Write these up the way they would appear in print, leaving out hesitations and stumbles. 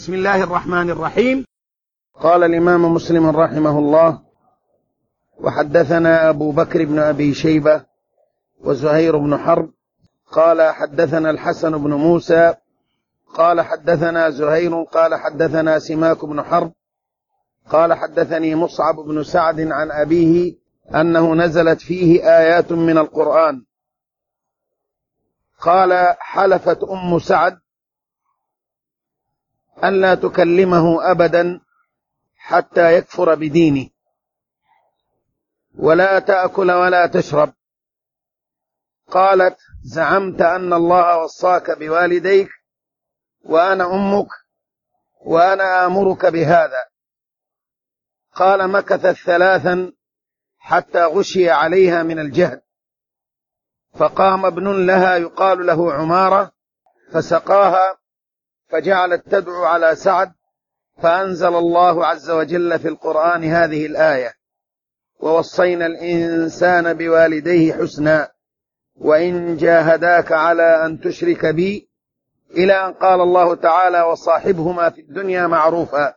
بسم الله الرحمن الرحيم. قال الإمام مسلم رحمه الله: وحدثنا أبو بكر بن أبي شيبة وزهير بن حرب قال حدثنا الحسن بن موسى قال حدثنا زهير قال حدثنا سماك بن حرب قال حدثني مصعب بن سعد عن أبيه أنه نزلت فيه آيات من القرآن. قال: حلفت أم سعد أن لا تكلمه أبدا حتى يكفر بدينه، ولا تأكل ولا تشرب. قالت: زعمت أن الله وصاك بوالديك وأنا أمك وأنا آمرك بهذا. قال: مكثت 3 حتى غشي عليها من الجهد، فقام ابن لها يقال له عمارة فسقاها، فجعلت تدعو على سعد، فأنزل الله عز وجل في القرآن هذه الآية: ووصينا الإنسان بوالديه حسنا وإن جاهداك على أن تشرك بي، إلى أن قال الله تعالى: وصاحبهما في الدنيا معروفا.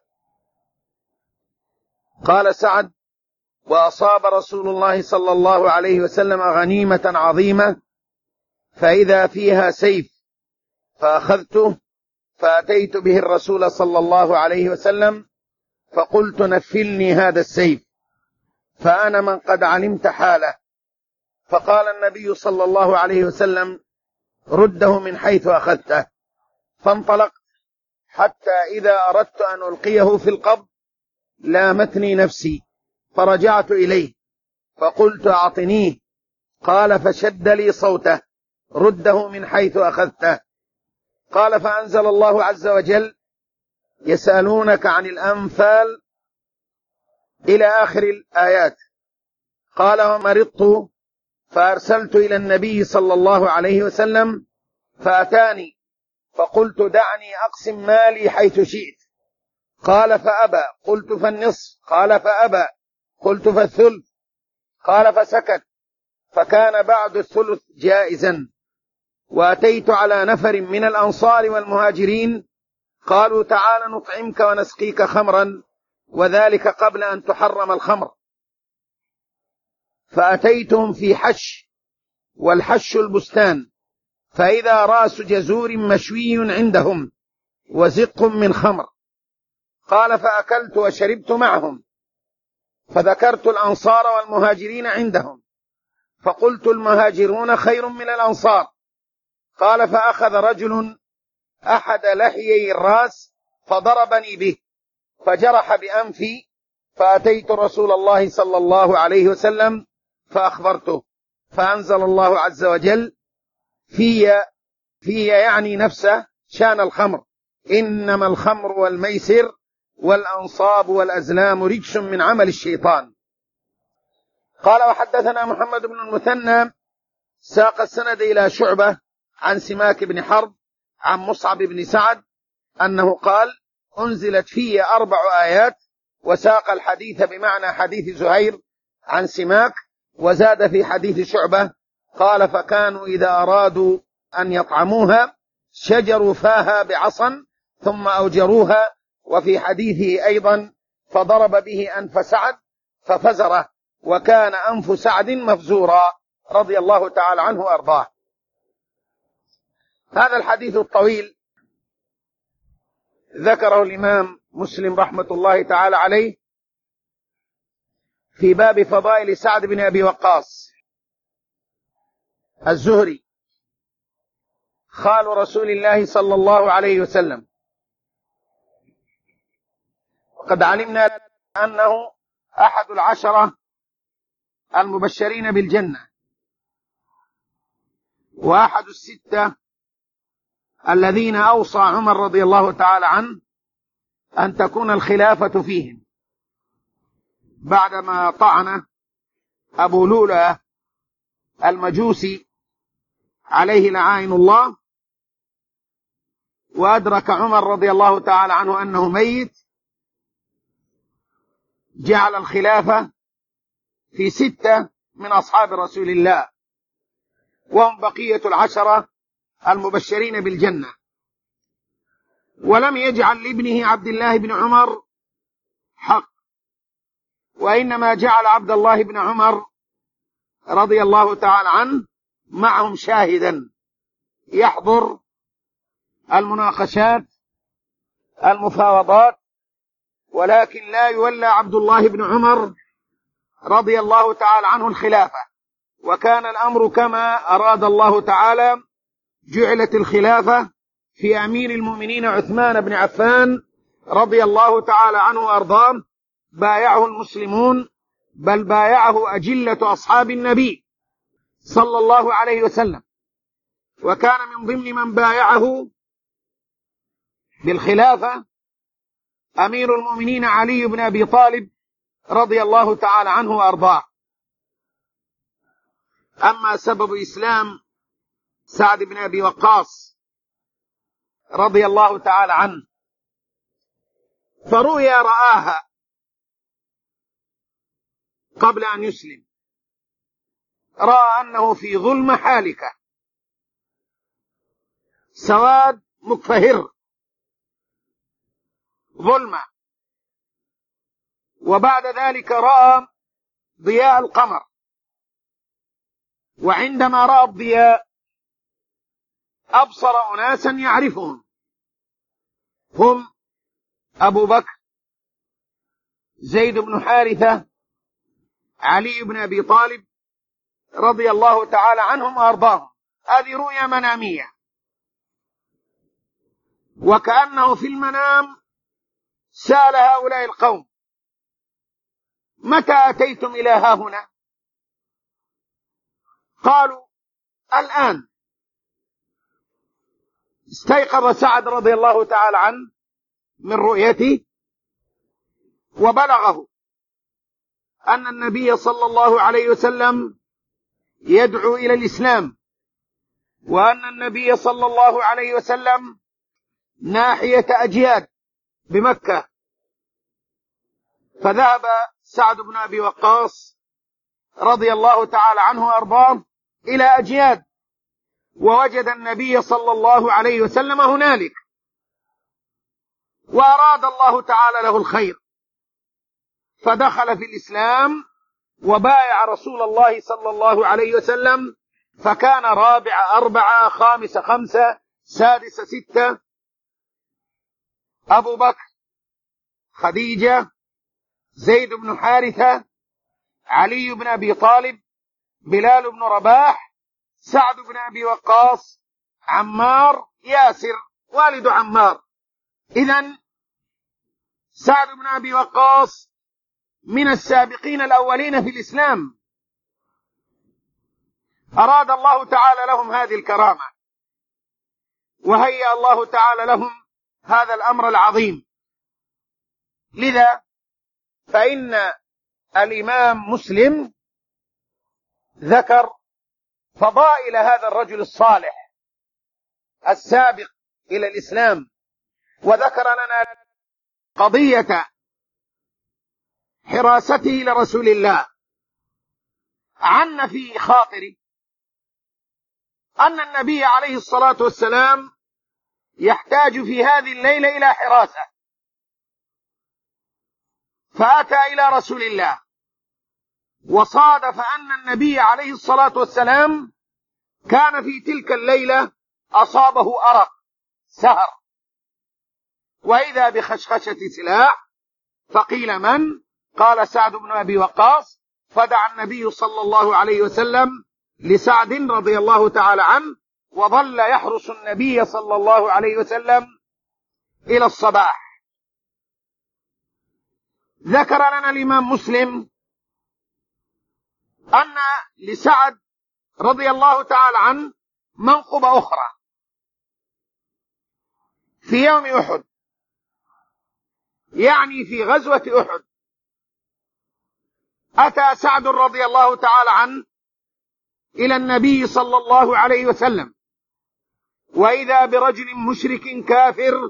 قال سعد: وأصاب رسول الله صلى الله عليه وسلم غنيمة عظيمة فإذا فيها سيف، فأخذته فأتيت به الرسول صلى الله عليه وسلم فقلت: نفلني هذا السيف، فأنا من قد علمت حاله. فقال النبي صلى الله عليه وسلم: رده من حيث أخذته. فانطلقت حتى إذا أردت أن ألقيه في القبر لامتني نفسي، فرجعت إليه فقلت: أعطنيه. قال: فشد لي صوته: رده من حيث أخذته. قال: فأنزل الله عز وجل: يسألونك عن الأنفال إلى آخر الآيات. قال: ومرضت فأرسلت إلى النبي صلى الله عليه وسلم فأتاني، فقلت: دعني أقسم مالي حيث شئت. قال: فأبى. قلت: فالنصف. قال: فأبى. قلت: فالثلث. قال: فسكت. فكان بعد الثلث جائزا. وأتيت على نفر من الأنصار والمهاجرين قالوا: تعال نطعمك ونسقيك خمرا، وذلك قبل أن تحرم الخمر. فأتيتهم في حش، والحش البستان، فإذا رأس جزور مشوي عندهم وزق من خمر. قال: فأكلت وشربت معهم، فذكرت الأنصار والمهاجرين عندهم، فقلت: المهاجرون خير من الأنصار. قال: فأخذ رجل أحد لحيي الرأس فضربني به فجرح بأنفي، فأتيت رسول الله صلى الله عليه وسلم فأخبرته، فأنزل الله عز وجل: في يعني نفسه شان الخمر، إنما الخمر والميسر والأنصاب والأزلام رجس من عمل الشيطان. قال: وحدثنا محمد بن المثنى ساق السند إلى شعبة عن سماك بن حرب عن مصعب بن سعد أنه قال: أنزلت في 4 آيات، وساق الحديث بمعنى حديث زهير عن سماك، وزاد في حديث شعبة قال: فكانوا إذا أرادوا أن يطعموها شجروا فاها بعصا ثم أوجروها. وفي حديثه أيضا: فضرب به أنف سعد ففزره، وكان أنف سعد مفزورا، رضي الله تعالى عنه وأرضاه. هذا الحديث الطويل ذكره الإمام مسلم رحمة الله تعالى عليه في باب فضائل سعد بن أبي وقاص الزهري خال رسول الله صلى الله عليه وسلم. وقد علمنا أنه أحد 10 المبشرين بالجنة، وأحد 6 الذين أوصى عمر رضي الله تعالى عنه أن تكون الخلافة فيهم بعدما طعن أبو لؤلؤة المجوسي عليه لعائن الله، وأدرك عمر رضي الله تعالى عنه أنه ميت، جعل الخلافة في 6 من أصحاب رسول الله، وهم بقية 10 المبشرين بالجنة. ولم يجعل لابنه عبد الله بن عمر حق، وإنما جعل عبد الله بن عمر رضي الله تعالى عنه معهم شاهدا يحضر المناقشات المفاوضات، ولكن لا يولى عبد الله بن عمر رضي الله تعالى عنه الخلافة. وكان الأمر كما أراد الله تعالى، جعلت الخلافة في أمير المؤمنين عثمان بن عفان رضي الله تعالى عنه وأرضاه. بايعه المسلمون، بل بايعه أجلة أصحاب النبي صلى الله عليه وسلم، وكان من ضمن من بايعه بالخلافة أمير المؤمنين علي بن أبي طالب رضي الله تعالى عنه وأرضاه. أما سبب إسلام سعد بن أبي وقاص رضي الله تعالى عنه، فرؤيا رآها قبل أن يسلم، رأى أنه في ظلمة حالكة، سواد مكفهر، ظلمة. وبعد ذلك رأى ضياء القمر، وعندما رأى الضياء أبصر أناسا يعرفهم، هم أبو بكر، زيد بن حارثة، علي بن أبي طالب رضي الله تعالى عنهم وأرضاهم. هذه رؤيا منامية، وكأنه في المنام سأل هؤلاء القوم: متى أتيتم إلى ها هنا؟ قالوا: الآن. استيقظ سعد رضي الله تعالى عنه من رؤيته، وبلغه أن النبي صلى الله عليه وسلم يدعو إلى الإسلام، وأن النبي صلى الله عليه وسلم ناحية أجياد بمكة. فذهب سعد بن أبي وقاص رضي الله تعالى عنه وأرضاه إلى أجياد، ووجد النبي صلى الله عليه وسلم هنالك، وأراد الله تعالى له الخير، فدخل في الإسلام وبايع رسول الله صلى الله عليه وسلم، فكان رابع أربعة، خامس خمسة، سادس ستة: أبو بكر، خديجة، زيد بن حارثة، علي بن أبي طالب، بلال بن رباح، سعد بن أبي وقاص، عمار، ياسر والد عمار. إذن سعد بن أبي وقاص من السابقين الأولين في الإسلام، أراد الله تعالى لهم هذه الكرامة، وهيأ الله تعالى لهم هذا الأمر العظيم. لذا فإن الإمام مسلم ذكر فضائل هذا الرجل الصالح السابق إلى الإسلام، وذكر لنا قضية حراسته لرسول الله. عن في خاطري أن النبي عليه الصلاة والسلام يحتاج في هذه الليلة إلى حراسة، فأتى إلى رسول الله، وصادف أن النبي عليه الصلاة والسلام كان في تلك الليلة أصابه أرق سهر، وإذا بخشخشة سلاح، فقيل من؟ قال سعد بن أبي وقاص، فدعا النبي صلى الله عليه وسلم لسعد رضي الله تعالى عنه، وظل يحرس النبي صلى الله عليه وسلم إلى الصباح. ذكر لنا الإمام مسلم أن لسعد رضي الله تعالى عنه منقبة أخرى. في يوم أحد، يعني في غزوة أحد، أتى سعد رضي الله تعالى عنه إلى النبي صلى الله عليه وسلم، وإذا برجل مشرك كافر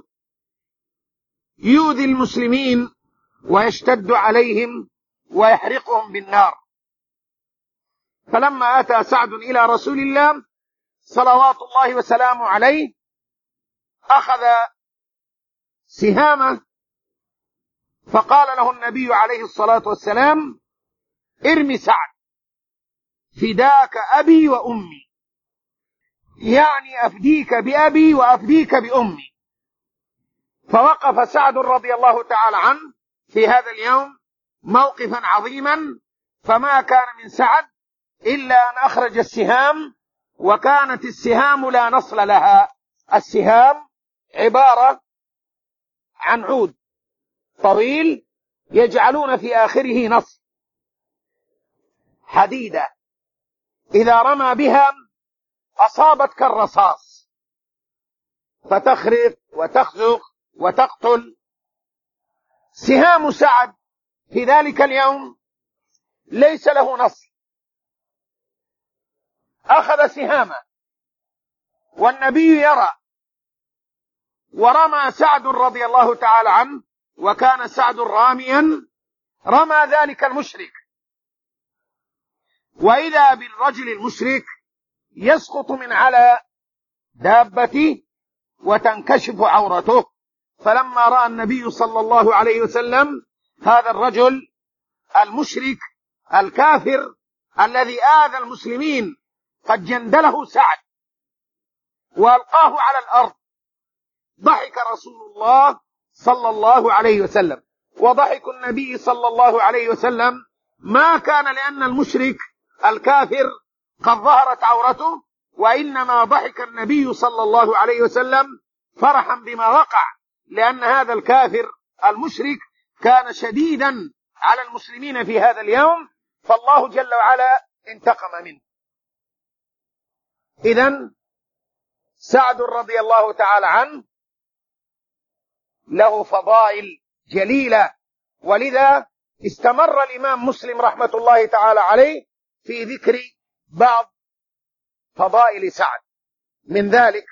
يؤذي المسلمين ويشتد عليهم ويحرقهم بالنار. فلما أتى سعد إلى رسول الله صلوات الله وسلامه عليه، أخذ سهامه، فقال له النبي عليه الصلاة والسلام: ارمي سعد فداك أبي وأمي، يعني أفديك بأبي وأفديك بأمي. فوقف سعد رضي الله تعالى عنه في هذا اليوم موقفا عظيما، فما كان من سعد إلا أن أخرج السهام، وكانت السهام لا نصل لها. السهام عبارة عن عود طويل يجعلون في آخره نصل حديدة، إذا رمى بها أصابت كالرصاص فتخرق وتخزق وتقتل. سهام سعد في ذلك اليوم ليس له نصل، أخذ سهامه والنبي يرى، ورمى سعد رضي الله تعالى عنه، وكان سعد راميا، رمى ذلك المشرك، وإذا بالرجل المشرك يسقط من على دابته وتنكشف عورته. فلما رأى النبي صلى الله عليه وسلم هذا الرجل المشرك الكافر الذي آذى المسلمين قد جندله سعد وألقاه على الأرض، ضحك رسول الله صلى الله عليه وسلم، وضحك النبي صلى الله عليه وسلم ما كان لأن المشرك الكافر قد ظهرت عورته، وإنما ضحك النبي صلى الله عليه وسلم فرحا بما وقع، لأن هذا الكافر المشرك كان شديدا على المسلمين في هذا اليوم، فالله جل وعلا انتقم منه. إذن سعد رضي الله تعالى عنه له فضائل جليلة، ولذا استمر الإمام مسلم رحمة الله تعالى عليه في ذكر بعض فضائل سعد. من ذلك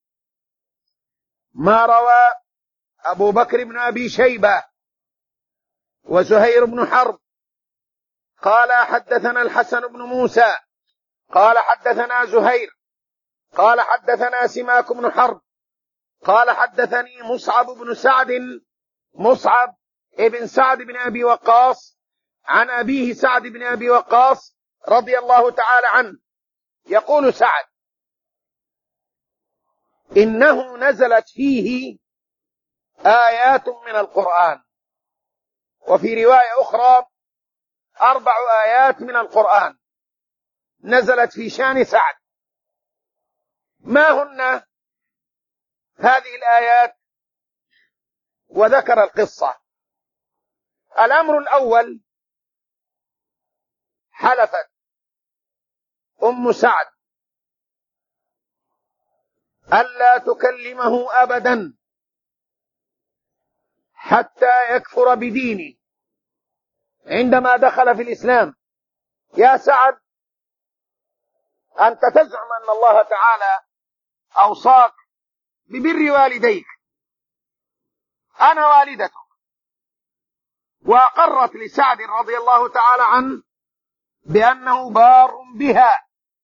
ما روى أبو بكر بن أبي شيبة وزهير بن حرب قال حدثنا الحسن بن موسى قال حدثنا زهير قال حدثنا سماك بن حرب قال حدثني مصعب بن سعد بن أبي وقاص عن أبيه سعد بن أبي وقاص رضي الله تعالى عنه، يقول سعد: إنه نزلت فيه آيات من القرآن، وفي رواية أخرى 4 آيات من القرآن نزلت في شان سعد. ما هن هذه الآيات؟ وذكر القصة. الأمر الأول: حلفت أم سعد ألا تكلمه أبدا حتى يكفر بدينه عندما دخل في الإسلام. يا سعد، أنت تزعم أن الله تعالى أوصاك ببر والديك، أنا والدتك، وأقرت لسعد رضي الله تعالى عنه بأنه بار بها،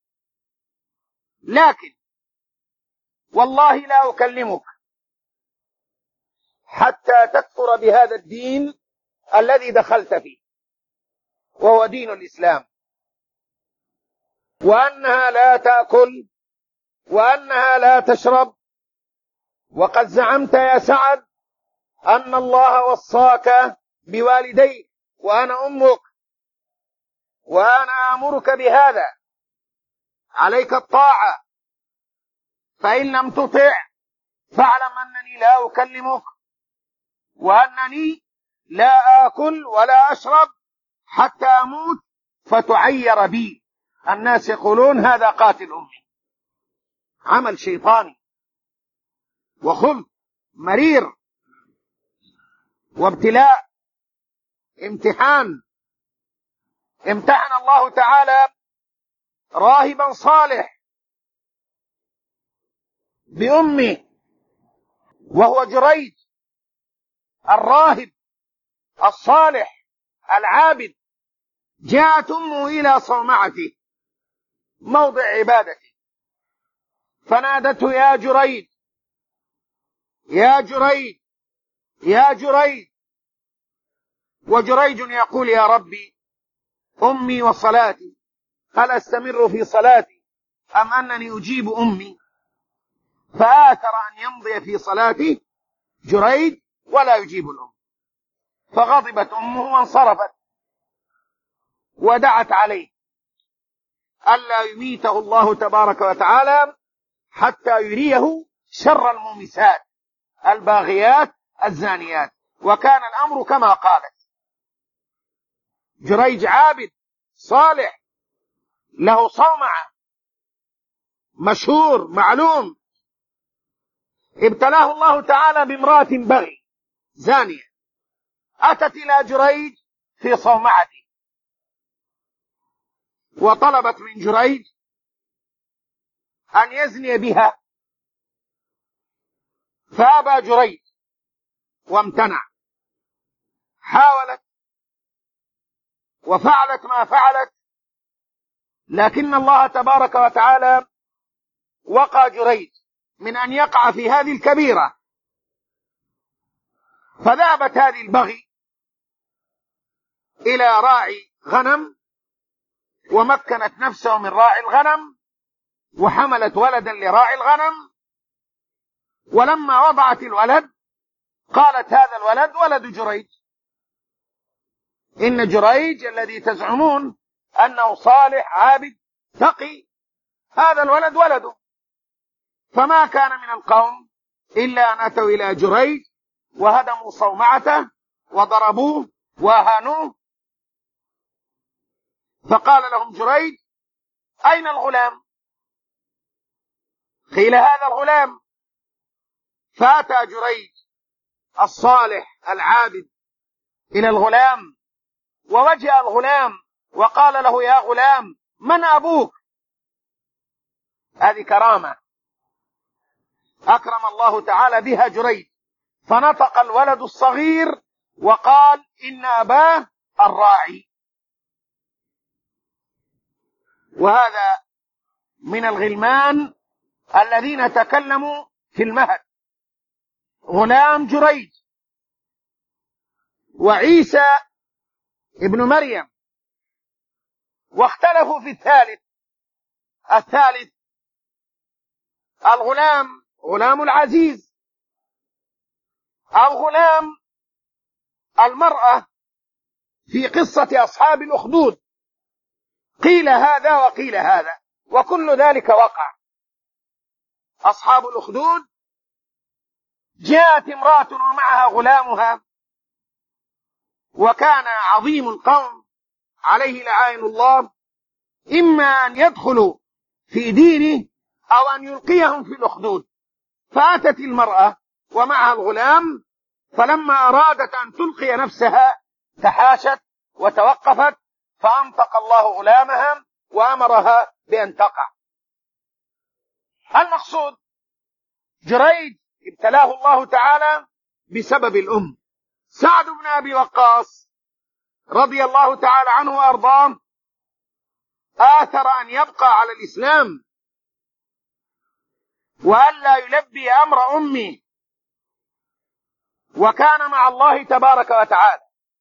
لكن والله لا أكلمك حتى تكفر بهذا الدين الذي دخلت فيه، وهو دين الإسلام، وأنها لا تأكل وأنها لا تشرب. وقد زعمت يا سعد أن الله وصاك بوالديك وأنا أمك، وأنا آمرك بهذا، عليك الطاعة، فإن لم تطع فاعلم أنني لا أكلمك، وأنني لا آكل ولا أشرب حتى أموت فتعير بي، الناس يقولون هذا قاتل أمي. عمل شيطاني وخلق مرير وابتلاء، امتحان. امتحن الله تعالى راهبا صالح بأمه، وهو جريج الراهب الصالح العابد. جاءت أمه إلى صومعته موضع عبادته فنادته: يا جريج يا جريج، يا جريج. وجريج يقول يا ربي أمي وصلاتي، هل أستمر في صلاتي أم أنني أجيب أمي؟ فآثر أن يمضي في صلاته جريج ولا يجيب الأم، فغضبت أمه وانصرفت ودعت عليه ألا يميته الله تبارك وتعالى حتى يريه شر المومسات الباغيات الزانيات. وكان الأمر كما قالت. جريج عابد صالح له صومعة مشهور معلوم، ابتلاه الله تعالى بامرأة بغي زانية، أتت إلى جريج في صومعته وطلبت من جريج أن يزني بها، فأبى جريج وامتنع. حاولت وفعلت ما فعلت، لكن الله تبارك وتعالى وقى جريج من أن يقع في هذه الكبيرة، فذهبت هذه البغي إلى راعي غنم ومكنت نفسه من راعي الغنم وحملت ولدا لراعي الغنم، ولما وضعت الولد قالت هذا الولد ولد جريج، إن جريج الذي تزعمون أنه صالح عابد تقي هذا الولد ولده. فما كان من القوم إلا أن أتوا إلى جريج وهدموا صومعته وضربوه وأهانوه، فقال لهم جريج أين الغلام؟ قيل هذا الغلام. فأتى جريج الصالح العابد إلى الغلام ووجه الغلام وقال له يا غلام من أبوك؟ هذه كرامة أكرم الله تعالى بها جريج، فنطق الولد الصغير وقال إن أباه الراعي. وهذا من الغلمان الذين تكلموا في المهد، غلام جريج. وعيسى ابن مريم، واختلفوا في الثالث الغلام غلام العزيز أو غلام المرأة في قصة أصحاب الأخدود، قيل هذا وقيل هذا، وكل ذلك وقع. أصحاب الأخدود جاءت امرأة ومعها غلامها، وكان عظيم القوم عليه لعائن الله إما أن يدخلوا في دينه أو أن يلقيهم في الأخدود. فأتت المرأة ومعها الغلام، فلما أرادت أن تلقي نفسها تحاشت وتوقفت، فأنطق الله غلامها وأمرها بأن تقع. المقصود جريج ابتلاه الله تعالى بسبب الأم. سعد بن أبي وقاص رضي الله تعالى عنه وأرضاه آثر أن يبقى على الإسلام وألا يلبي أمر أمه، وكان مع الله تبارك وتعالى،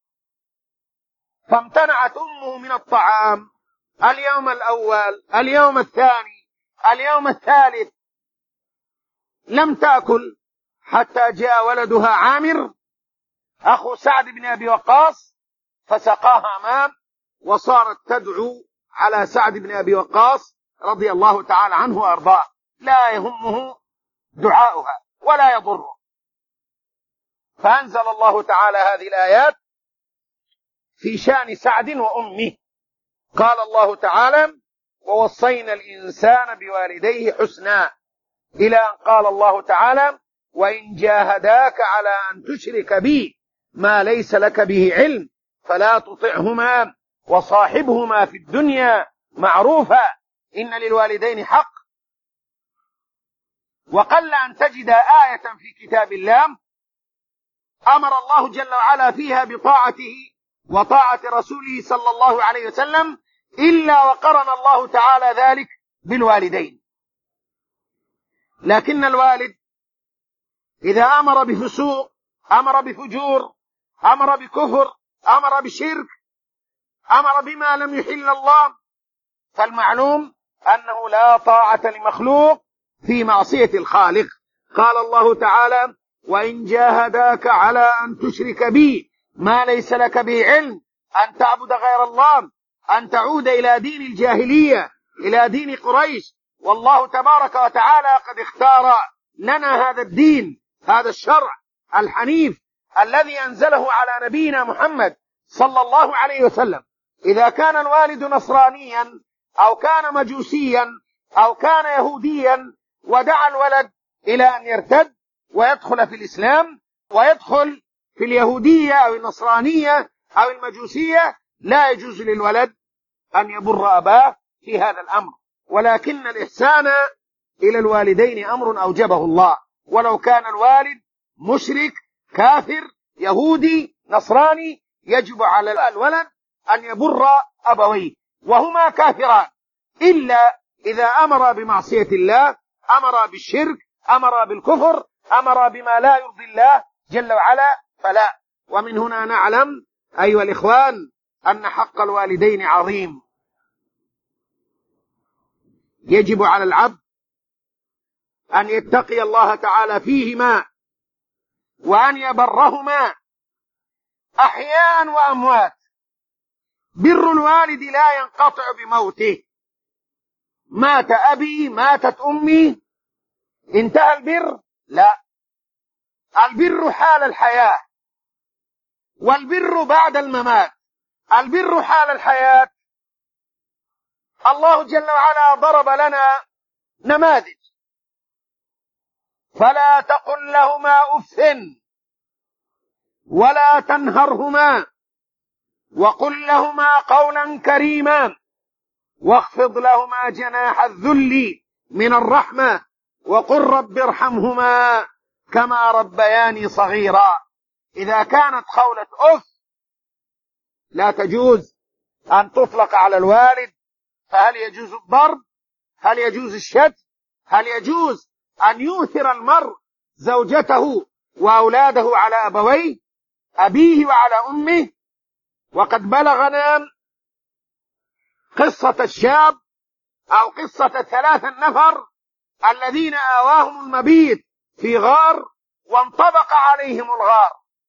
فامتنعت أمه من الطعام اليوم الأول، اليوم الثاني، اليوم الثالث، لم تأكل حتى جاء ولدها عامر أخو سعد بن أبي وقاص فسقاها ماء، وصارت تدعو على سعد بن أبي وقاص رضي الله تعالى عنه وأرضاه، لا يهمه دعاؤها ولا يضره. فأنزل الله تعالى هذه الآيات في شأن سعد وأمه. قال الله تعالى ووصينا الإنسان بوالديه حسنا، إلى أن قال الله تعالى وإن جاهداك على أن تشرك بي ما ليس لك به علم فلا تطعهما وصاحبهما في الدنيا معروفا إن للوالدين حق. وقل أن تجد آية في كتاب الله أمر الله جل وعلا فيها بطاعته وطاعة رسوله صلى الله عليه وسلم إلا وقرن الله تعالى ذلك بالوالدين. لكن الوالد إذا أمر بفسوق أمر بفجور، أمر بكفر، أمر بشرك، أمر بما لم يحل الله، فالمعلوم أنه لا طاعة لمخلوق في معصية الخالق. قال الله تعالى: وإن جاهداك على أن تشرك بي ما ليس لك به علم، أن تعبد غير الله، أن تعود إلى دين الجاهلية، إلى دين قريش، والله تبارك وتعالى قد اختار لنا هذا الدين، هذا الشرع الحنيف الذي أنزله على نبينا محمد صلى الله عليه وسلم. إذا كان الوالد نصرانيا أو كان مجوسيا أو كان يهوديا ودعا الولد إلى أن يرتد ويدخل في الإسلام ويدخل في اليهودية أو النصرانية أو المجوسية، لا يجوز للولد أن يبر أباه في هذا الأمر. ولكن الإحسان إلى الوالدين أمر أوجبه الله، ولو كان الوالد مشرك كافر يهودي نصراني يجب على الولد أن يبر أبويه وهما كافران، إلا إذا أمر بمعصية الله، أمر بالشرك، أمر بالكفر، أمر بما لا يرضي الله جل وعلا، فلا. ومن هنا نعلم أيها الإخوان أن حق الوالدين عظيم، يجب على العبد أن يتقي الله تعالى فيهما وأن يبرهما أحياء وأموات. بر الوالد لا ينقطع بموته، مات أبي ماتت أمي انتهى البر؟ لا، البر حال الحياة، والبر بعد الممات. البر حال الحياة الله جل وعلا ضرب لنا نماذج: فلا تقل لهما أف ولا تنهرهما وقل لهما قولا كريما واخفض لهما جناح الذل من الرحمة وقل رب ارحمهما كما ربياني صغيرا. إذا كانت قولة أف لا تجوز أن تطلق على الوالد، فهل يجوز الضرب؟ هل يجوز الشتم؟ هل يجوز أن يؤثر المرء زوجته وأولاده على أبويه، أبيه وعلى أمه؟ وقد بلغنا قصة الشاب أو قصة 3 نفر الذين آواهم المبيت في غار وانطبق عليهم الغار،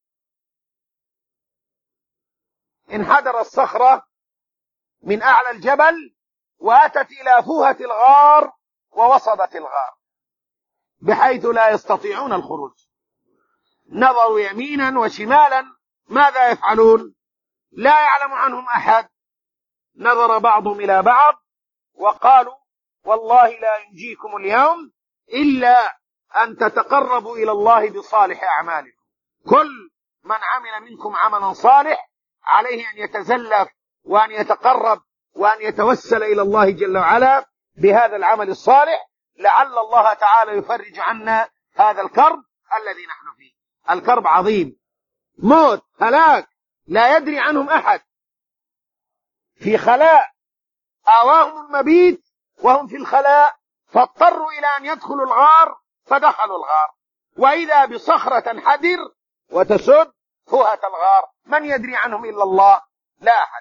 انحدر الصخرة من أعلى الجبل وأتت إلى فوهة الغار ووصدت الغار بحيث لا يستطيعون الخروج. نظروا يمينا وشمالا، ماذا يفعلون؟ لا يعلم عنهم أحد. نظر بعضهم إلى بعض وقالوا: والله لا ينجيكم اليوم إلا أن تتقربوا إلى الله بصالح أعمالكم. كل من عمل منكم عملا صالح عليه أن يتزلف وأن يتقرب وأن يتوسل إلى الله جل وعلا بهذا العمل الصالح، لعل الله تعالى يفرج عنا هذا الكرب الذي نحن فيه. الكرب عظيم، موت، هلاك، لا يدري عنهم أحد، في خلاء، آواهم المبيت وهم في الخلاء، فاضطروا إلى أن يدخلوا الغار فدخلوا الغار، وإذا بصخرة تنحدر وتسد فوهة الغار، من يدري عنهم إلا الله؟ لا أحد.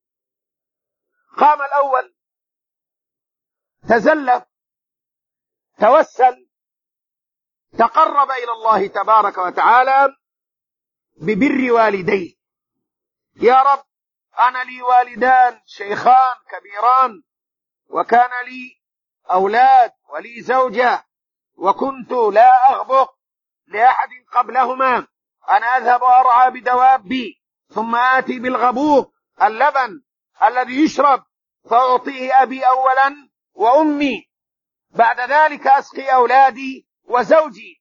قام الأول تزلف، توسل، تقرب إلى الله تبارك وتعالى ببر والديه: يا رب، أنا لي والدان شيخان كبيران، وكان لي أولاد ولي زوجة، وكنت لا أغبق لأحد قبلهما، أنا أذهب وأرعى بدوابي ثم آتي بالغبوق اللبن الذي يشرب فأعطيه أبي أولا وأمي، بعد ذلك أسقي أولادي وزوجي.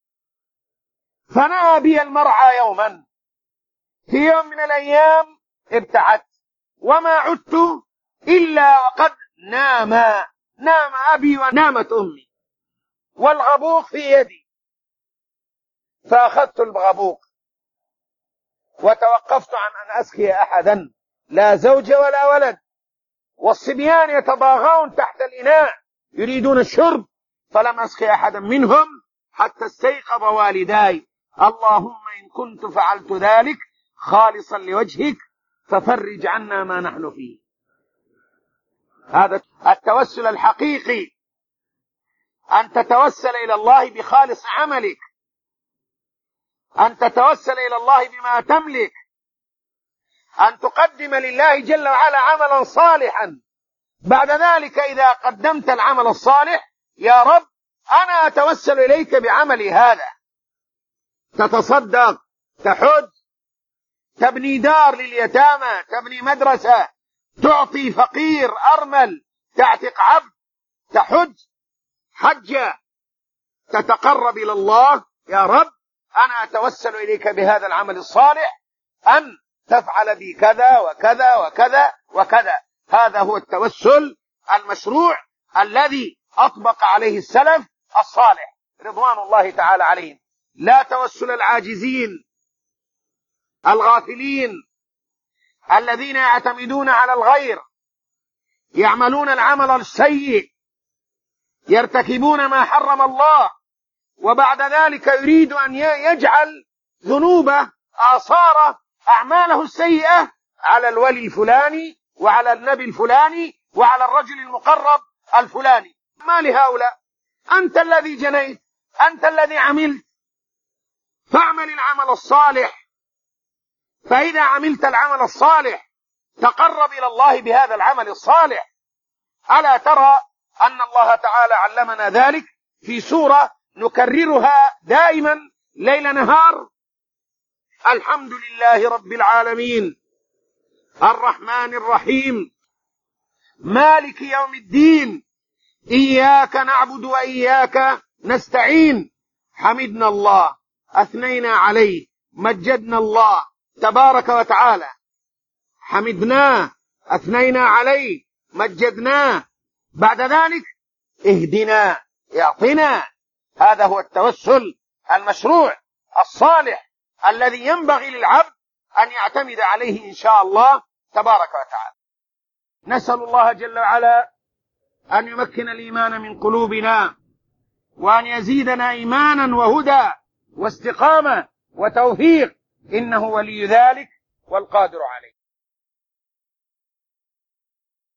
فنأى بي المرعى يوما، في يوم من الأيام ابتعدت وما عدت إلا وقد نام أبي ونامت أمي والغبوق في يدي، فأخذت الغبوق وتوقفت عن أن أسقي أحدا، لا زوج ولا ولد، والصبيان يتضاغون تحت الإناء يريدون الشرب، فلم أسقي أحدا منهم حتى استيقظ والداي: اللهم كنت فعلت ذلك خالصا لوجهك ففرج عنا ما نحن فيه. هذا التوسل الحقيقي، أن تتوسل إلى الله بخالص عملك، أن تتوسل إلى الله بما تملك، أن تقدم لله جل وعلا عملا صالحا. بعد ذلك إذا قدمت العمل الصالح، يا رب أنا أتوسل إليك بعملي هذا، تتصدق، تحج، تبني دار لليتامى، تبني مدرسة، تعطي فقير أرمل، تعتق عبد، تحج حجة، تتقرب إلى الله. يا رب أنا أتوسل إليك بهذا العمل الصالح أن تفعل بي كذا وكذا وكذا وكذا. هذا هو التوسل المشروع الذي أطبق عليه السلف الصالح رضوان الله تعالى عليهم. لا توسل العاجزين الغافلين الذين يعتمدون على الغير، يعملون العمل السيء، يرتكبون ما حرم الله، وبعد ذلك يريد أن يجعل ذنوبه آثار أعماله السيئة على الولي الفلاني وعلى النبي الفلاني وعلى الرجل المقرب الفلاني. ما لهؤلاء؟ أنت الذي جنيت، أنت الذي عملت، فاعمل العمل الصالح. فإذا عملت العمل الصالح تقرب إلى الله بهذا العمل الصالح. ألا ترى أن الله تعالى علمنا ذلك في سورة نكررها دائما ليل نهار؟ الحمد لله رب العالمين الرحمن الرحيم مالك يوم الدين إياك نعبد وإياك نستعين. حمدنا الله، أثنينا عليه، مجدنا الله تبارك وتعالى، حمدناه، أثنينا عليه، مجدناه. بعد ذلك اهدنا، اعطنا. هذا هو التوسل المشروع الصالح الذي ينبغي للعبد أن يعتمد عليه إن شاء الله تبارك وتعالى. نسأل الله جل وعلا أن يمكن الإيمان من قلوبنا، وأن يزيدنا إيمانا وهدى واستقامة وتوفيق، إنه ولي ذلك والقادر عليه.